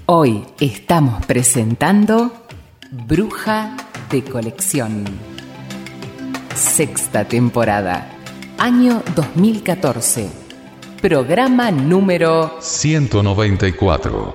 Hoy estamos presentando Bruja de Colección. Sexta temporada, año 2014. Programa número 194.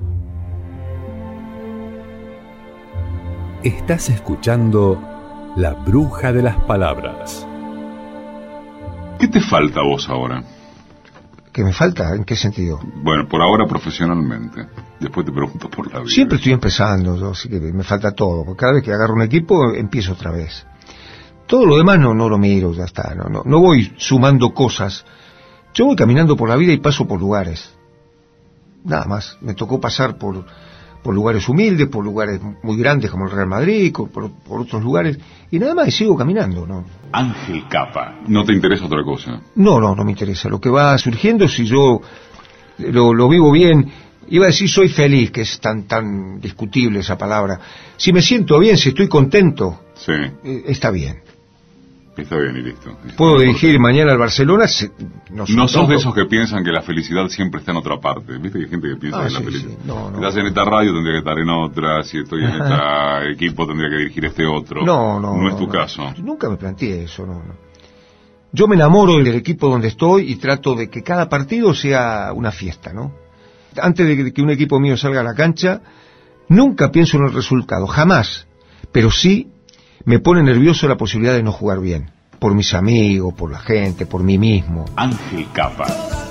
Estás escuchando La Bruja de las Palabras. ¿Qué te falta a vos ahora? ¿Qué me falta? ¿En qué sentido? Bueno, por ahora profesionalmente. Después te pregunto por la vida. Siempre estoy empezando, yo, así que me falta todo. Porque cada vez que agarro un equipo, empiezo otra vez. Todo lo demás no lo miro, ya está. No voy sumando cosas. Yo voy caminando por la vida y paso por lugares. Nada más. Me tocó pasar por lugares humildes, por lugares muy grandes como el Real Madrid, por otros lugares, y nada más, y sigo caminando, ¿no? Ángel Capa, ¿no te interesa otra cosa? No me interesa. Lo que va surgiendo, si yo lo vivo bien, iba a decir soy feliz, que es tan discutible esa palabra. Si me siento bien, si estoy contento, sí, está bien. Está bien y listo. Puedo dirigir mañana al Barcelona. No sos de esos que piensan que la felicidad siempre está en otra parte. ¿Viste que hay gente que piensa que la felicidad... Sí. Si estás en esta radio tendría que estar en otra, si estoy en este equipo tendría que dirigir este otro. No es tu caso. Nunca me planteé eso, no. Yo me enamoro del equipo donde estoy y trato de que cada partido sea una fiesta, ¿no? Antes de que un equipo mío salga a la cancha, nunca pienso en el resultado, jamás. Pero sí me pone nervioso la posibilidad de no jugar bien. Por mis amigos, por la gente, por mí mismo. Ángel Capa.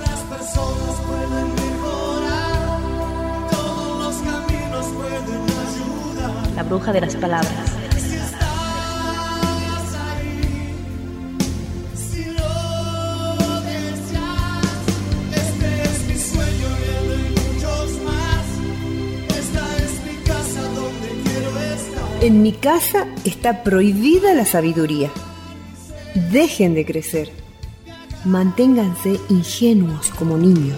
La bruja de las palabras. En mi casa está prohibida la sabiduría. Dejen de crecer. Manténganse ingenuos como niños.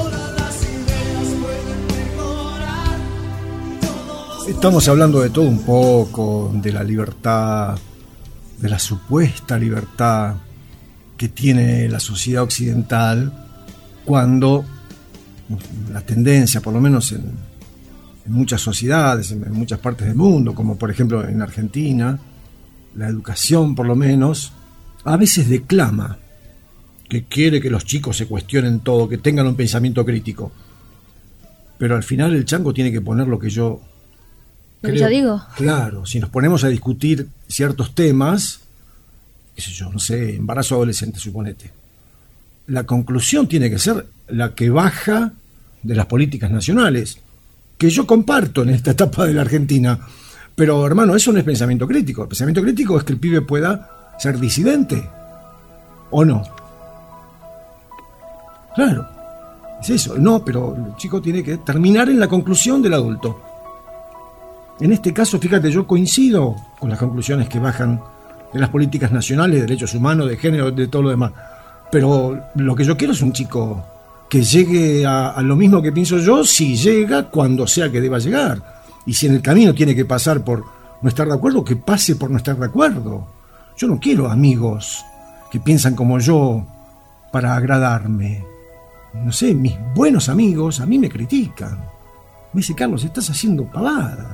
Estamos hablando de todo un poco, de la libertad, de la supuesta libertad que tiene la sociedad occidental, cuando la tendencia, por lo menos en muchas sociedades, en muchas partes del mundo, como por ejemplo en Argentina, la educación por lo menos, a veces declama que quiere que los chicos se cuestionen todo, que tengan un pensamiento crítico. Pero al final el chango tiene que poner lo que yo digo. Claro, si nos ponemos a discutir ciertos temas, qué sé yo, no sé, embarazo adolescente, suponete, la conclusión tiene que ser la que baja de las políticas nacionales, que yo comparto en esta etapa de la Argentina. Pero, hermano, eso no es pensamiento crítico. El pensamiento crítico es que el pibe pueda ser disidente, ¿o no? Claro, es eso. No, pero el chico tiene que terminar en la conclusión del adulto. En este caso, fíjate, yo coincido con las conclusiones que bajan de las políticas nacionales, de derechos humanos, de género, de todo lo demás. Pero lo que yo quiero es un chico que llegue a lo mismo que pienso yo, si llega cuando sea que deba llegar. Y si en el camino tiene que pasar por no estar de acuerdo, que pase por no estar de acuerdo. Yo no quiero amigos que piensan como yo para agradarme. No sé, mis buenos amigos a mí me critican. Me dice, Carlos, estás haciendo pavada.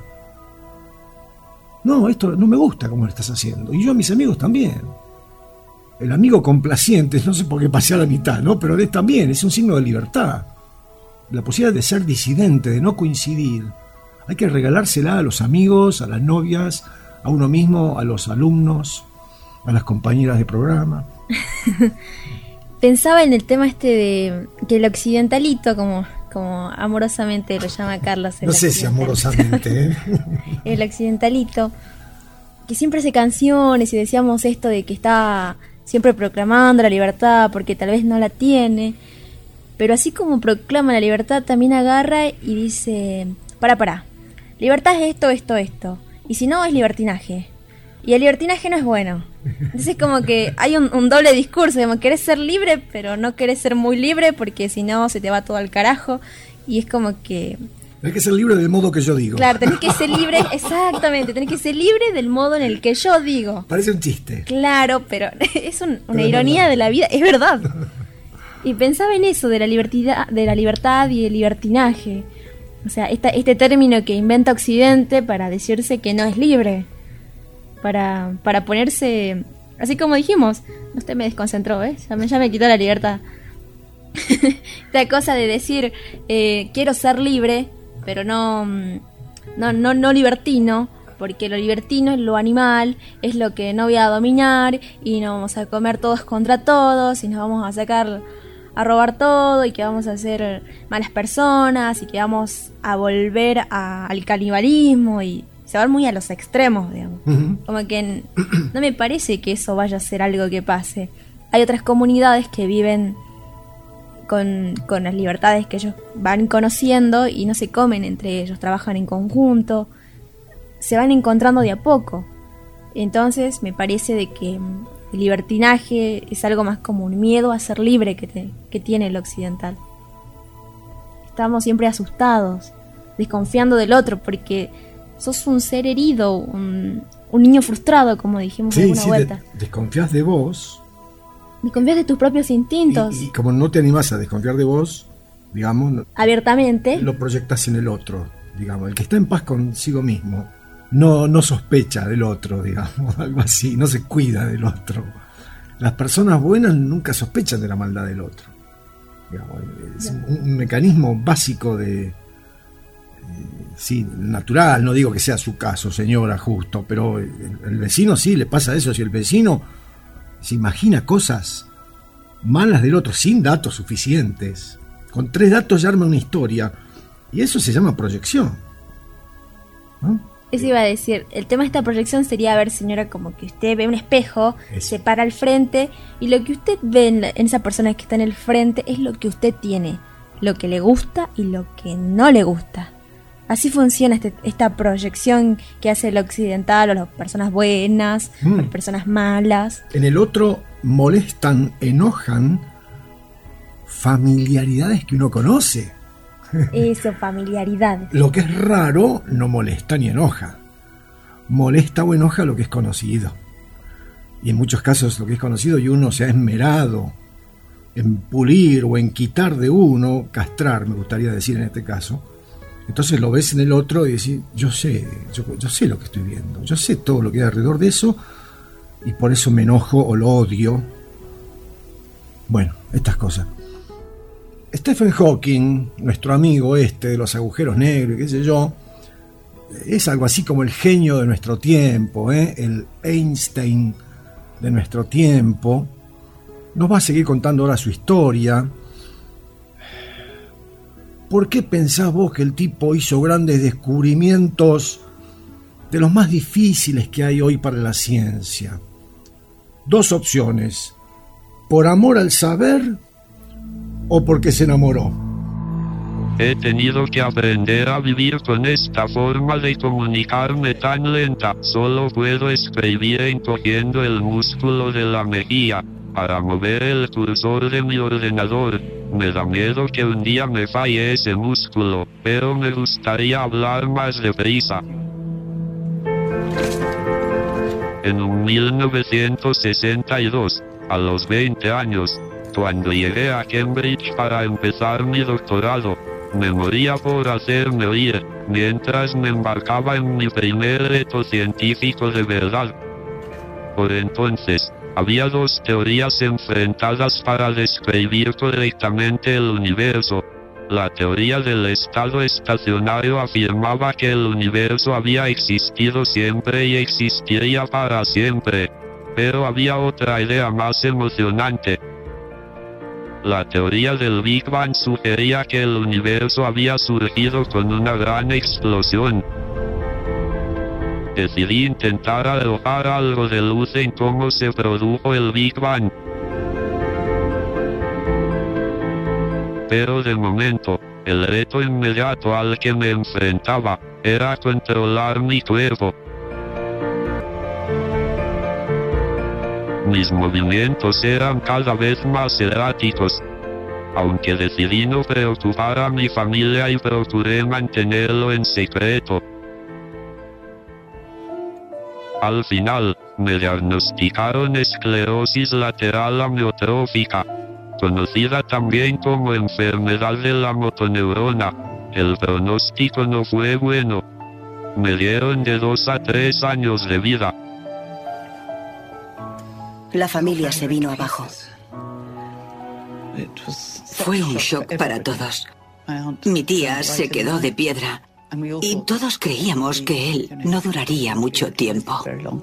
No, esto no me gusta como lo estás haciendo. Y yo a mis amigos también. El amigo complaciente, no sé por qué pasé a la mitad, ¿no? Pero es también, es un signo de libertad. La posibilidad de ser disidente, de no coincidir. Hay que regalársela a los amigos, a las novias, a uno mismo, a los alumnos, a las compañeras de programa. Pensaba en el tema de que el occidentalito, como amorosamente lo llama Carlos. No sé si amorosamente, ¿eh? El occidentalito, que siempre hace canciones y decíamos esto de que está siempre proclamando la libertad porque tal vez no la tiene, pero así como proclama la libertad también agarra y dice, para, libertad es esto, y si no es libertinaje, y el libertinaje no es bueno. Entonces como que hay un doble discurso, como querés ser libre pero no querés ser muy libre porque si no se te va todo al carajo, y es como que hay que ser libre del modo que yo digo. Claro, tenés que ser libre, exactamente, tenés que ser libre del modo en el que yo digo. Parece un chiste. Claro, pero es una ironía de la vida, es verdad. Y pensaba en eso, de la libertad y el libertinaje. O sea, este término que inventa Occidente para decirse que no es libre, para ponerse, así como dijimos, usted me desconcentró, ya me quitó la libertad. Esta cosa de decir, quiero ser libre, pero no libertino, porque lo libertino es lo animal, es lo que no voy a dominar, y nos vamos a comer todos contra todos, y nos vamos a robar todo, y que vamos a ser malas personas, y que vamos a volver al canibalismo, y se van muy a los extremos, digamos. Como que no me parece que eso vaya a ser algo que pase. Hay otras comunidades que viven con las libertades que ellos van conociendo y no se comen entre ellos, trabajan en conjunto, se van encontrando de a poco. Entonces me parece de que el libertinaje es algo más como un miedo a ser libre que tiene el occidental. Estamos siempre asustados, desconfiando del otro, porque sos un ser herido, un niño frustrado, como dijimos en alguna vuelta. Desconfías de vos. Desconfías de tus propios instintos. Y como no te animás a desconfiar de vos, digamos, abiertamente, lo proyectas en el otro, digamos. El que está en paz consigo mismo no sospecha del otro, digamos, algo así, no se cuida del otro. Las personas buenas nunca sospechan de la maldad del otro. Digamos, es un mecanismo básico sí, natural, no digo que sea su caso, señora, justo, pero el vecino sí le pasa eso. Si el vecino se imagina cosas malas del otro sin datos suficientes, con 3 datos ya arma una historia, y eso se llama proyección, ¿no? Eso iba a decir, el tema de esta proyección sería, a ver, señora, como que usted ve un espejo, se para al frente, y lo que usted ve en esa persona que está en el frente es lo que usted tiene, lo que le gusta y lo que no le gusta. Así funciona esta proyección que hace el occidental, o las personas buenas, o las personas malas. En el otro molestan, enojan familiaridades que uno conoce. Eso, familiaridades. Lo que es raro no molesta ni enoja. Molesta o enoja lo que es conocido. Y en muchos casos lo que es conocido, y uno se ha esmerado en pulir o en quitar de uno, castrar, me gustaría decir en este caso. Entonces lo ves en el otro y decís, yo sé lo que estoy viendo, yo sé todo lo que hay alrededor de eso, y por eso me enojo o lo odio. Bueno, estas cosas. Stephen Hawking, nuestro amigo de los agujeros negros, qué sé yo, es algo así como el genio de nuestro tiempo, el Einstein de nuestro tiempo. Nos va a seguir contando ahora su historia. ¿Por qué pensás vos que el tipo hizo grandes descubrimientos de los más difíciles que hay hoy para la ciencia? 2 opciones: por amor al saber o porque se enamoró. He tenido que aprender a vivir con esta forma de comunicarme tan lenta. Solo puedo escribir encogiendo el músculo de la mejilla para mover el cursor de mi ordenador. Me da miedo que un día me falle ese músculo, pero me gustaría hablar más deprisa. En 1962, a los 20 años, cuando llegué a Cambridge para empezar mi doctorado, me moría por hacerme oír, mientras me embarcaba en mi primer reto científico de verdad. Por entonces, había 2 teorías enfrentadas para describir correctamente el universo. La teoría del estado estacionario afirmaba que el universo había existido siempre y existiría para siempre. Pero había otra idea más emocionante. La teoría del Big Bang sugería que el universo había surgido con una gran explosión. Decidí intentar arrojar algo de luz en cómo se produjo el Big Bang. Pero de momento, el reto inmediato al que me enfrentaba era controlar mi cuerpo. Mis movimientos eran cada vez más erráticos. Aunque decidí no preocupar a mi familia y procuré mantenerlo en secreto. Al final, me diagnosticaron esclerosis lateral amiotrófica, conocida también como enfermedad de la motoneurona. El pronóstico no fue bueno. Me dieron de 2 a 3 años de vida. La familia se vino abajo. Fue un shock para todos. Mi tía se quedó de piedra y todos creíamos que él no duraría mucho tiempo.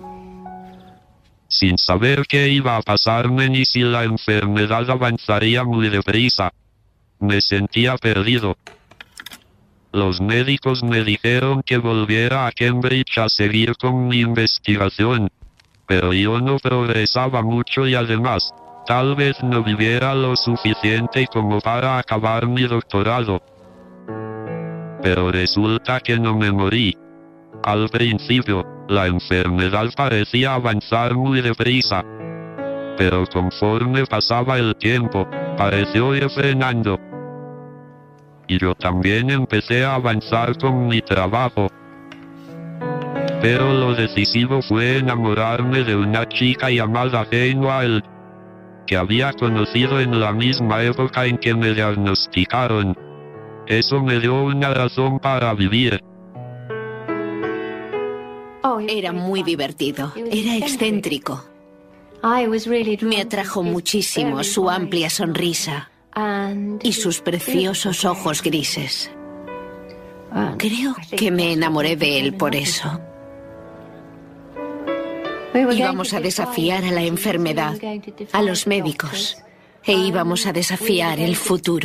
Sin saber qué iba a pasarme ni si la enfermedad avanzaría muy deprisa, me sentía perdido. Los médicos me dijeron que volviera a Cambridge a seguir con mi investigación, pero yo no progresaba mucho y además, tal vez no viviera lo suficiente como para acabar mi doctorado. Pero resulta que no me morí. Al principio, la enfermedad parecía avanzar muy deprisa, pero conforme pasaba el tiempo, pareció ir frenando. Y yo también empecé a avanzar con mi trabajo. Pero lo decisivo fue enamorarme de una chica llamada Jane Wilde, que había conocido en la misma época en que me diagnosticaron. Eso me dio una razón para vivir. Era muy divertido, era excéntrico. Me atrajo muchísimo su amplia sonrisa y sus preciosos ojos grises. Creo que me enamoré de él por eso. Íbamos a desafiar a la enfermedad, a los médicos, e íbamos a desafiar el futuro.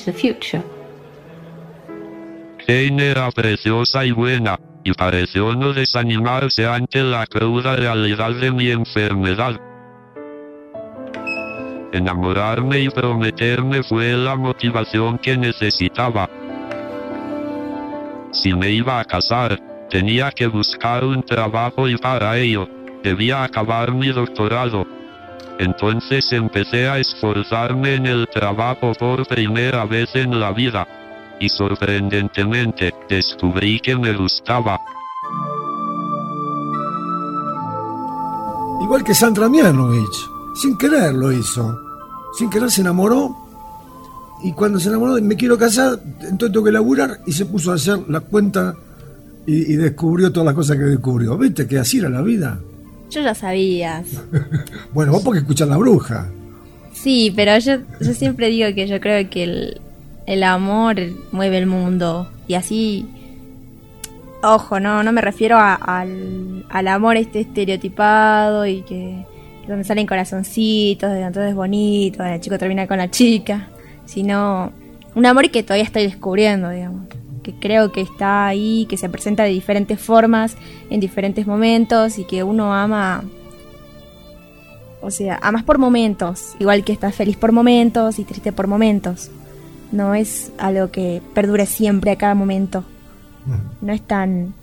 Jane era preciosa y buena, y pareció no desanimarse ante la cruda realidad de mi enfermedad. Enamorarme y prometerme fue la motivación que necesitaba. Si me iba a casar, tenía que buscar un trabajo y para ello, debía acabar mi doctorado. Entonces empecé a esforzarme en el trabajo por primera vez en la vida. Y sorprendentemente, descubrí que me gustaba. Igual que Sandra Mianovich, sin querer lo hizo. Sin querer se enamoró, y cuando se enamoró de me quiero casar, entonces tengo que laburar, y se puso a hacer la cuenta y descubrió todas las cosas que descubrió. ¿Viste que así era la vida? Yo ya sabía. Bueno, vos porque escuchás La Bruja. Sí, pero yo siempre digo que yo creo que el amor mueve el mundo. Y así, ojo, no me refiero al amor estereotipado y que donde salen corazoncitos, donde todo es bonito, donde el chico termina con la chica, sino un amor que todavía estoy descubriendo, digamos, que creo que está ahí, que se presenta de diferentes formas, en diferentes momentos, y que uno ama, o sea, amas por momentos, igual que estás feliz por momentos y triste por momentos. No es algo que perdure siempre a cada momento. No es tan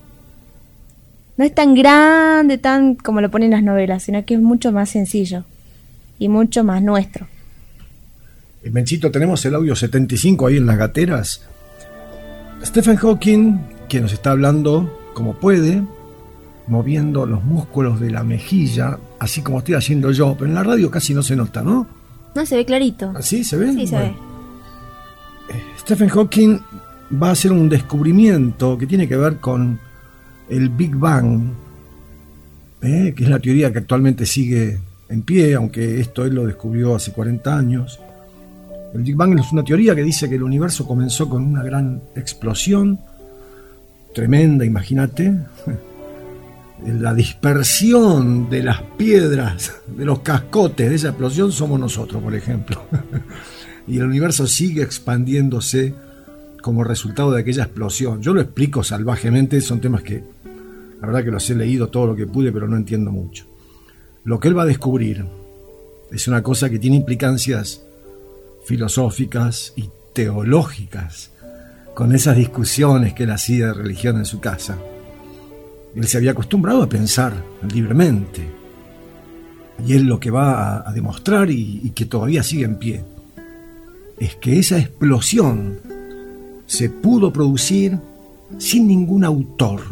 grande, tan como lo ponen las novelas, sino que es mucho más sencillo y mucho más nuestro. Menchito, tenemos el audio 75 ahí en las gateras. Stephen Hawking, que nos está hablando como puede, moviendo los músculos de la mejilla, así como estoy haciendo yo, pero en la radio casi no se nota, ¿no? No, se ve clarito. ¿Sí? ¿Se ve? Sí, se ve. Stephen Hawking va a hacer un descubrimiento que tiene que ver con el Big Bang, que es la teoría que actualmente sigue en pie, aunque esto él lo descubrió hace 40 años. El Big Bang es una teoría que dice que el universo comenzó con una gran explosión, tremenda, imagínate. La dispersión de las piedras, de los cascotes de esa explosión somos nosotros, por ejemplo. Y el universo sigue expandiéndose como resultado de aquella explosión. Yo lo explico salvajemente, son temas que la verdad que los he leído todo lo que pude, pero no entiendo mucho. Lo que él va a descubrir es una cosa que tiene implicancias filosóficas y teológicas, con esas discusiones que él hacía de religión en su casa. Él se había acostumbrado a pensar libremente, y él lo que va a demostrar, y que todavía sigue en pie, es que esa explosión se pudo producir sin ningún autor.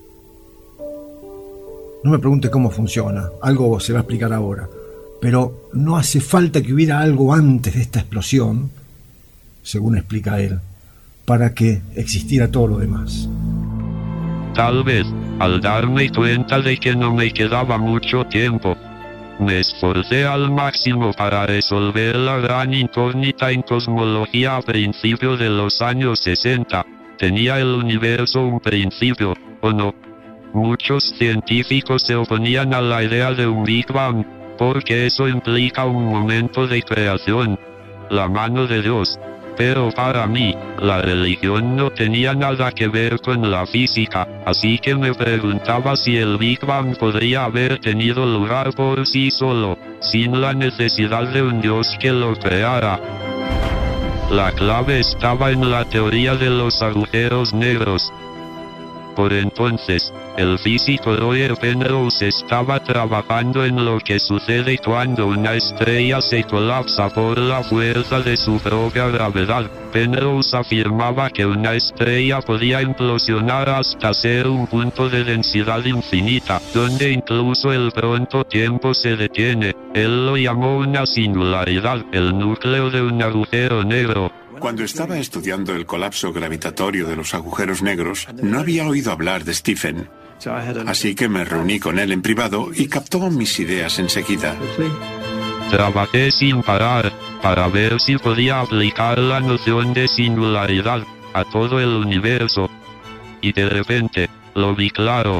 No me pregunte cómo funciona, algo se va a explicar ahora, pero no hace falta que hubiera algo antes de esta explosión, según explica él, para que existiera todo lo demás. Tal vez, al darme cuenta de que no me quedaba mucho tiempo, me esforcé al máximo para resolver la gran incógnita en cosmología a principios de los años 60. ¿Tenía el universo un principio, o no? Muchos científicos se oponían a la idea de un Big Bang, porque eso implica un momento de creación, la mano de Dios. Pero para mí, la religión no tenía nada que ver con la física, así que me preguntaba si el Big Bang podría haber tenido lugar por sí solo, sin la necesidad de un Dios que lo creara. La clave estaba en la teoría de los agujeros negros. Por entonces, el físico Roger Penrose estaba trabajando en lo que sucede cuando una estrella se colapsa por la fuerza de su propia gravedad. Penrose afirmaba que una estrella podía implosionar hasta ser un punto de densidad infinita, donde incluso el pronto tiempo se detiene. Él lo llamó una singularidad, el núcleo de un agujero negro. Cuando estaba estudiando el colapso gravitatorio de los agujeros negros, no había oído hablar de Stephen. Así que me reuní con él en privado y captó mis ideas enseguida. Trabajé sin parar, para ver si podía aplicar la noción de singularidad a todo el universo. Y de repente, lo vi claro.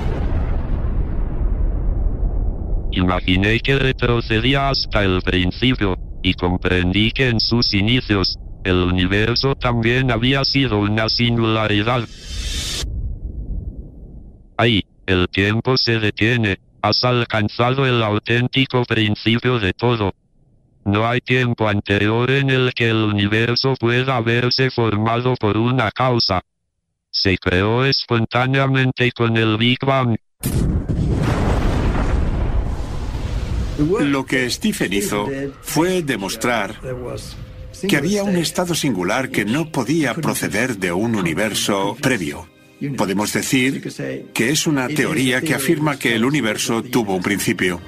Imaginé que retrocedía hasta el principio, y comprendí que en sus inicios, el universo también había sido una singularidad. Ahí, el tiempo se detiene, has alcanzado el auténtico principio de todo. No hay tiempo anterior en el que el universo pueda haberse formado por una causa. Se creó espontáneamente con el Big Bang. Lo que Stephen hizo fue demostrar que había un estado singular que no podía proceder de un universo previo. Podemos decir que es una teoría que afirma que el universo tuvo un principio.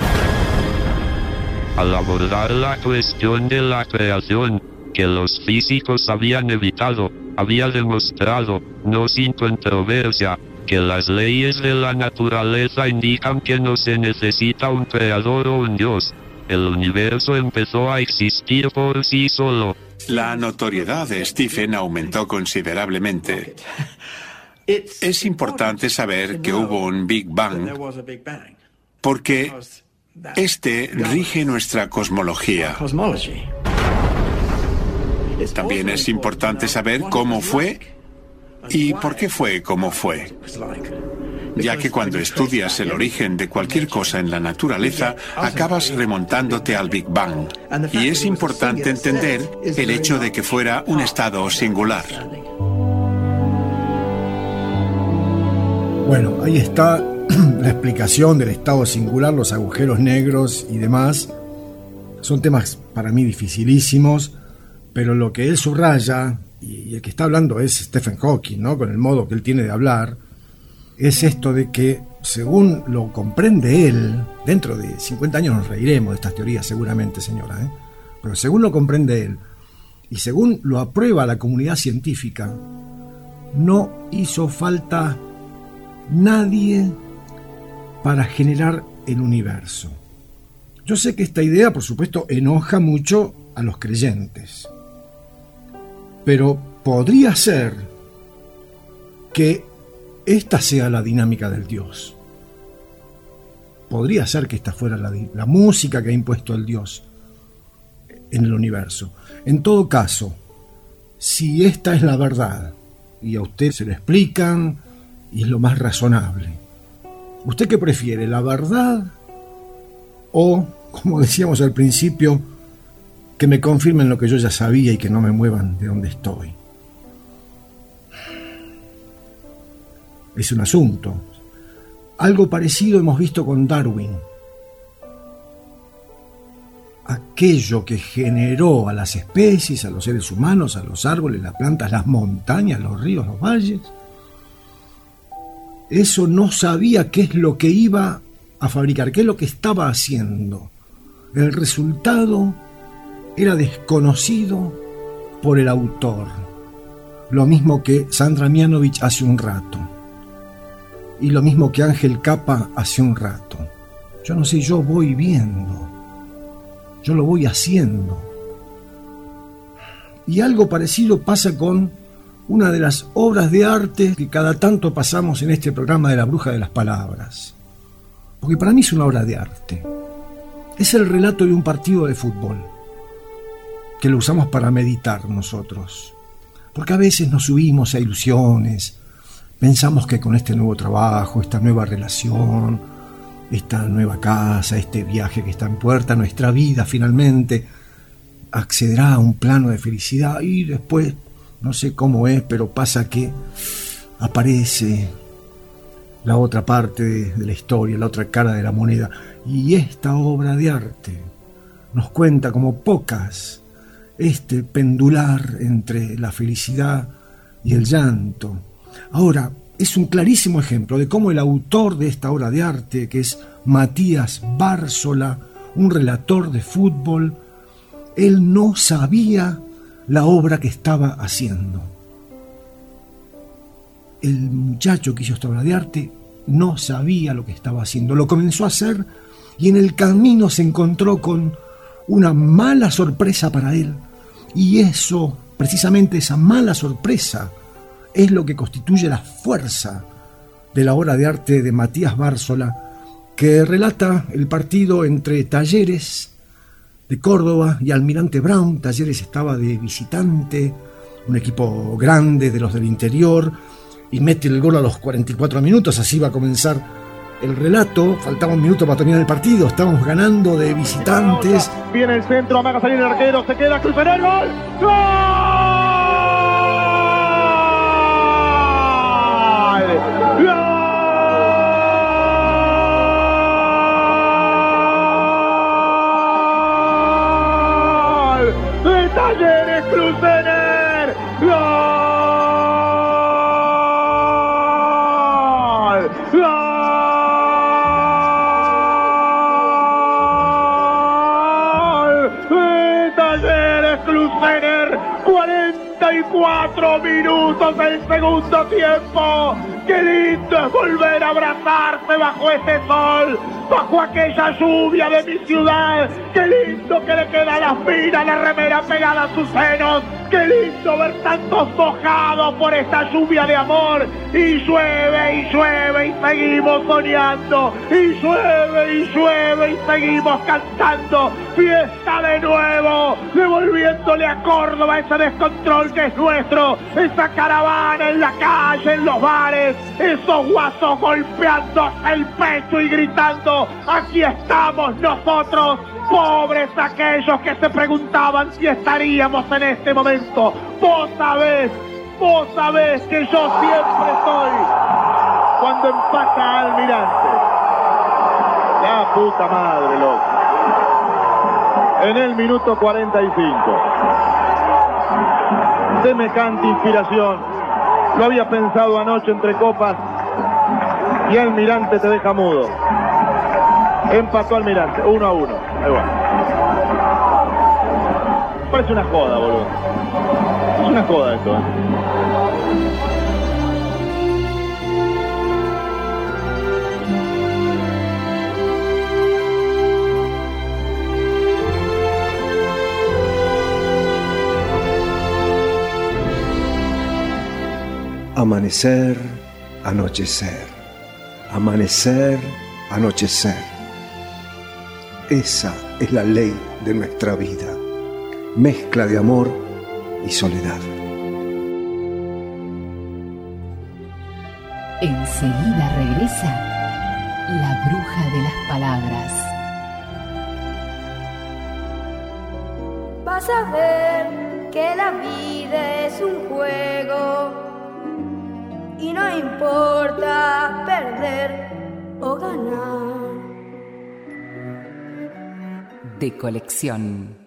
Al abordar la cuestión de la creación, que los físicos habían evitado, había demostrado, no sin controversia, que las leyes de la naturaleza indican que no se necesita un creador o un Dios. El universo empezó a existir por sí solo. La notoriedad de Stephen aumentó considerablemente. Es importante saber que hubo un Big Bang, porque este rige nuestra cosmología. También es importante saber cómo fue y por qué fue como fue, ya que cuando estudias el origen de cualquier cosa en la naturaleza, acabas remontándote al Big Bang. Y es importante entender el hecho de que fuera un estado singular. Bueno, ahí está la explicación del estado singular, los agujeros negros y demás. Son temas para mí dificilísimos, pero lo que él subraya, y el que está hablando es Stephen Hawking, ¿no? Con el modo que él tiene de hablar, es esto de que, según lo comprende él, dentro de 50 años nos reiremos de estas teorías seguramente, señora, pero según lo comprende él, y según lo aprueba la comunidad científica, no hizo falta nadie para generar el universo. Yo sé que esta idea, por supuesto, enoja mucho a los creyentes, pero podría ser que esta sea la dinámica del Dios. Podría ser que esta fuera la música que ha impuesto el Dios en el universo. En todo caso, si esta es la verdad, y a usted se lo explican, y es lo más razonable, ¿usted qué prefiere, la verdad o, como decíamos al principio, que me confirmen lo que yo ya sabía y que no me muevan de donde estoy? Es un asunto. Algo parecido hemos visto con Darwin. Aquello que generó a las especies, a los seres humanos, a los árboles, las plantas, las montañas, los ríos, los valles, eso no sabía qué es lo que iba a fabricar, qué es lo que estaba haciendo. El resultado era desconocido por el autor. lo mismo que Sandra Mianovich hace un rato. Y lo mismo que Ángel Capa hace un rato. Yo no sé, yo voy viendo. Yo lo voy haciendo. Y algo parecido pasa con una de las obras de arte que cada tanto pasamos en este programa de La Bruja de las Palabras. Porque para mí es una obra de arte. Es el relato de un partido de fútbol, que lo usamos para meditar nosotros. Porque a veces nos subimos a ilusiones, pensamos que con este nuevo trabajo, esta nueva relación, esta nueva casa, este viaje que está en puerta, nuestra vida finalmente accederá a un plano de felicidad, y después, no sé cómo es, pero pasa que aparece la otra parte de la historia, la otra cara de la moneda. Y esta obra de arte nos cuenta como pocas este pendular entre la felicidad y el llanto. Ahora, es un clarísimo ejemplo de cómo el autor de esta obra de arte, que es Matías Bárzola, un relator de fútbol, él no sabía la obra que estaba haciendo. El muchacho que hizo esta obra de arte no sabía lo que estaba haciendo. Lo comenzó a hacer y en el camino se encontró con una mala sorpresa para él. Y eso, precisamente esa mala sorpresa, es lo que constituye la fuerza de la obra de arte de Matías Bárzola, que relata el partido entre Talleres de Córdoba y Almirante Brown. Talleres estaba de visitante, un equipo grande de los del interior, y mete el gol a los 44 minutos. Así va a comenzar el relato. Faltaba un minuto para terminar el partido, estábamos ganando de visitantes. Viene el centro, amaga salir el arquero, se queda, cruzará el gol. ¡Gol! ¡Gol! ¡De Talleres Crucener! ¡Gol! Talleres Crucener, 44 minutos del segundo tiempo. Qué lindo es volver a abrazarse bajo ese sol, bajo aquella lluvia de mi ciudad. Qué lindo que le queda la fina, la remera pegada a sus senos. Qué lindo ver tantos mojados por esta lluvia de amor. Y llueve y llueve y seguimos soñando. Y llueve y seguimos cantando. Fiesta de nuevo, devolviéndole a Córdoba ese descontrol que es nuestro. Esa caravana en la calle, en los bares. Esos guasos golpeándose el pecho y gritando: aquí estamos nosotros. Pobres aquellos que se preguntaban si estaríamos en este momento. Vos sabés que yo siempre estoy cuando empata Almirante. La puta madre, loco. En el minuto 45. Semejante inspiración. Lo había pensado anoche entre copas y Almirante te deja mudo. Empató Almirante, 1-1. Ahí va. Parece una joda, boludo. Es una joda esto, ¿eh? Amanecer, anochecer. Amanecer, anochecer. Esa es la ley de nuestra vida. Mezcla de amor y soledad. Enseguida regresa la bruja de las palabras. Vas a ver que la vida es un juego y no importa perder o ganar. De colección.